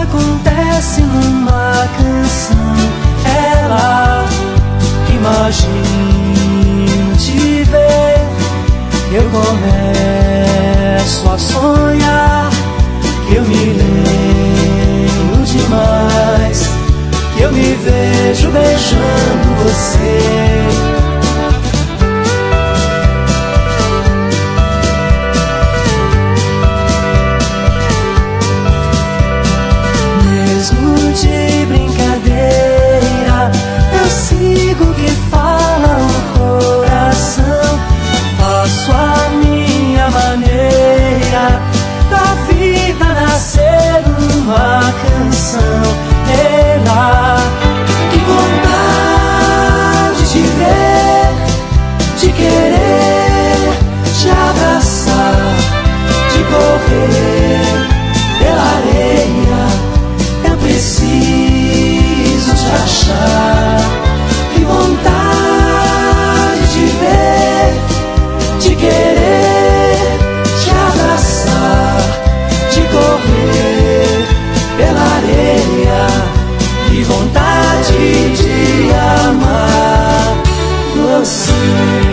acontece numa canção. Ela imagina te ver. Eu começo a sonhar que eu me lembro demais, que eu me vejo beijando você. Mesmo de brincadeira, eu sigo o que fala o coração. Faço a minha maneira, da vida nascer uma canção. Ela, que vontade de ver, de querer, te abraçar, de correr pela areia. Eu preciso te achar. Que vontade de ver, de querer, te abraçar, de correr pela areia. Que vontade de amar você.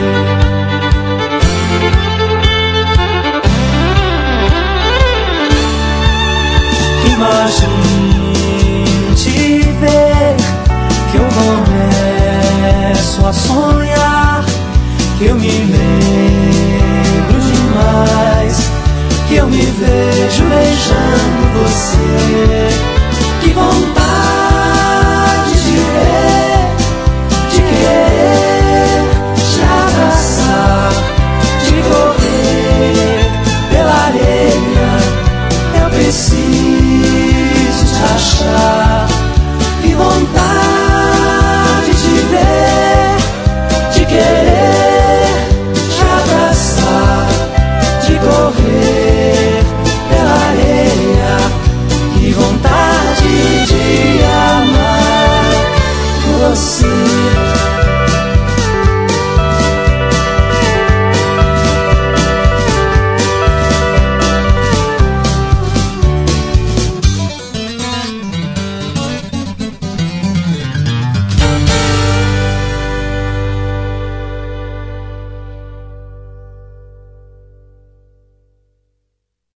Imagine te ver, que eu começo a sonhar, que eu me lembro demais, que eu me vejo beijando você. Que vontade de ver, de querer, te abraçar, de correr pela areia. Eu preciso